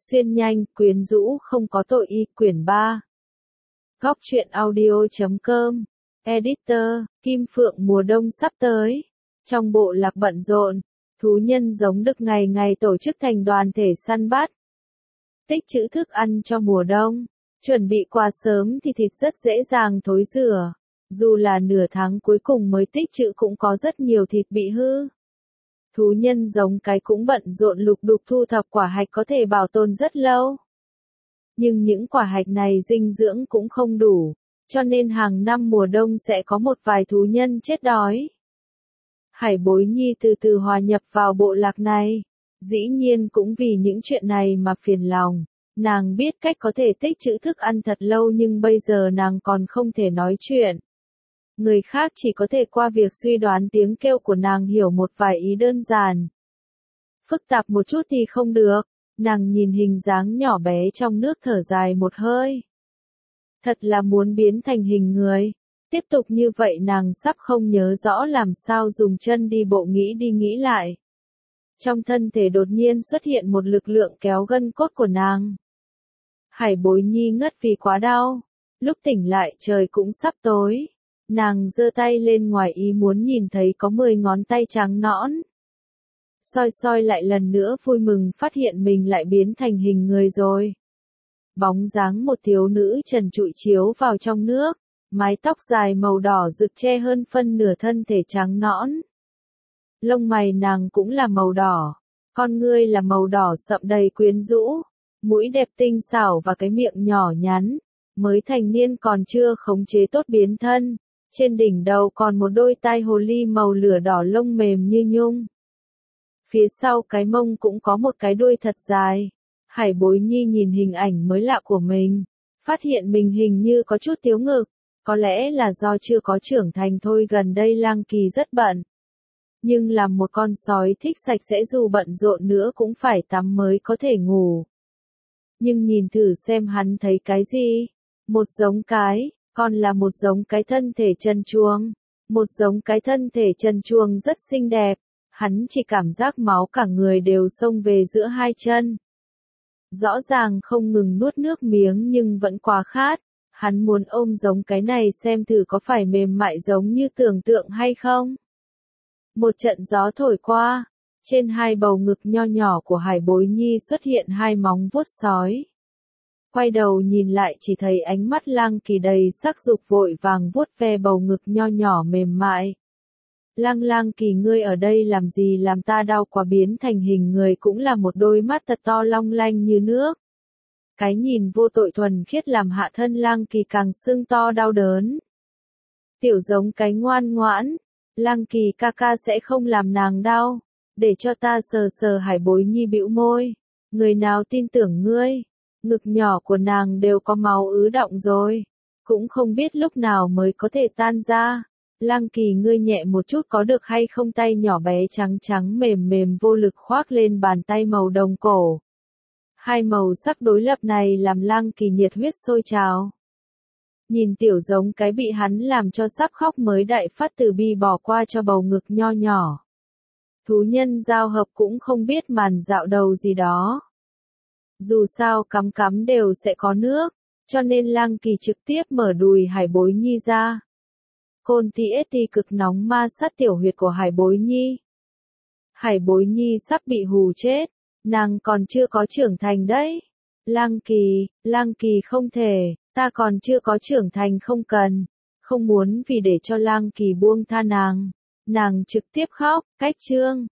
Xuyên nhanh, quyến rũ không có tội y, quyển 3. Góc truyện audio.com. Editor, Kim Phượng mùa đông sắp tới. Trong bộ lạc bận rộn, thú nhân giống được ngày ngày tổ chức thành đoàn thể săn bắt. Tích trữ thức ăn cho mùa đông. Chuẩn bị quà sớm thì thịt rất dễ dàng thối rữa. Dù là nửa tháng cuối cùng mới tích trữ cũng có rất nhiều thịt bị hư. Thú nhân giống cái cũng bận rộn lục đục thu thập quả hạch có thể bảo tồn rất lâu. Nhưng những quả hạch này dinh dưỡng cũng không đủ, cho nên hàng năm mùa đông sẽ có một vài thú nhân chết đói. Hải Bối Nhi từ từ hòa nhập vào bộ lạc này, dĩ nhiên cũng vì những chuyện này mà phiền lòng. Nàng biết cách có thể tích trữ thức ăn thật lâu nhưng bây giờ nàng còn không thể nói chuyện. Người khác chỉ có thể qua việc suy đoán tiếng kêu của nàng hiểu một vài ý đơn giản. Phức tạp một chút thì không được, nàng nhìn hình dáng nhỏ bé trong nước thở dài một hơi. Thật là muốn biến thành hình người. Tiếp tục như vậy nàng sắp không nhớ rõ làm sao dùng chân đi bộ nghĩ đi nghĩ lại. Trong thân thể đột nhiên xuất hiện một lực lượng kéo gân cốt của nàng. Hải Bối Nhi ngất vì quá đau. Lúc tỉnh lại trời cũng sắp tối. Nàng giơ tay lên ngoài ý muốn nhìn thấy có 10 ngón tay trắng nõn. Soi soi lại lần nữa vui mừng phát hiện mình lại biến thành hình người rồi. Bóng dáng một thiếu nữ trần trụi chiếu vào trong nước, mái tóc dài màu đỏ rực che hơn phân nửa thân thể trắng nõn. Lông mày nàng cũng là màu đỏ, con ngươi là màu đỏ sậm đầy quyến rũ, mũi đẹp tinh xảo và cái miệng nhỏ nhắn, mới thành niên còn chưa khống chế tốt biến thân. Trên đỉnh đầu còn một đôi tai hồ ly màu lửa đỏ lông mềm như nhung. Phía sau cái mông cũng có một cái đuôi thật dài. Hải Bối Nhi nhìn hình ảnh mới lạ của mình, phát hiện mình hình như có chút thiếu ngực, có lẽ là do chưa có trưởng thành thôi. Gần đây Lang Kỳ rất bận. Nhưng làm một con sói thích sạch sẽ dù bận rộn nữa cũng phải tắm mới có thể ngủ. Nhưng nhìn thử xem hắn thấy cái gì? Một giống cái. Còn là một giống cái thân thể trần truồng. Một giống cái thân thể trần truồng rất xinh đẹp. Hắn chỉ cảm giác máu cả người đều xông về giữa hai chân. Rõ ràng không ngừng nuốt nước miếng nhưng vẫn quá khát. Hắn muốn ôm giống cái này xem thử có phải mềm mại giống như tưởng tượng hay không. Một trận gió thổi qua. Trên hai bầu ngực nho nhỏ của Hải Bối Nhi xuất hiện hai móng vuốt sói. Quay đầu nhìn lại chỉ thấy ánh mắt Lang Kỳ đầy sắc dục vội vàng vuốt ve bầu ngực nho nhỏ mềm mại. Lang Kỳ ngươi ở đây làm gì làm ta đau quá. Biến thành hình người cũng là một đôi mắt thật to long lanh như nước. Cái nhìn vô tội thuần khiết làm hạ thân Lang Kỳ càng sưng to đau đớn. Tiểu giống cái ngoan ngoãn, Lang Kỳ ca ca sẽ không làm nàng đau, để cho ta sờ sờ. Hải Bối Nhi bĩu môi, người nào tin tưởng ngươi. Ngực nhỏ của nàng đều có máu ứ đọng rồi, cũng không biết lúc nào mới có thể tan ra. Lang Kỳ ngươi nhẹ một chút có được hay không? Tay nhỏ bé trắng trắng mềm mềm vô lực khoác lên bàn tay màu đồng cổ. Hai màu sắc đối lập này làm Lang Kỳ nhiệt huyết sôi trào. Nhìn tiểu giống cái bị hắn làm cho sắp khóc mới đại phát từ bi bỏ qua cho bầu ngực nho nhỏ. Thú nhân giao hợp cũng không biết màn dạo đầu gì đó. Dù sao cắm cắm đều sẽ có nước, cho nên Lang Kỳ trực tiếp mở đùi Hải Bối Nhi ra. Côn TST cực nóng ma sát tiểu huyệt của Hải Bối Nhi. Hải Bối Nhi sắp bị hù chết, nàng còn chưa có trưởng thành đấy. Lang Kỳ không thể, ta còn chưa có trưởng thành không cần. Không muốn vì để cho Lang Kỳ buông tha nàng trực tiếp khóc, cách chương.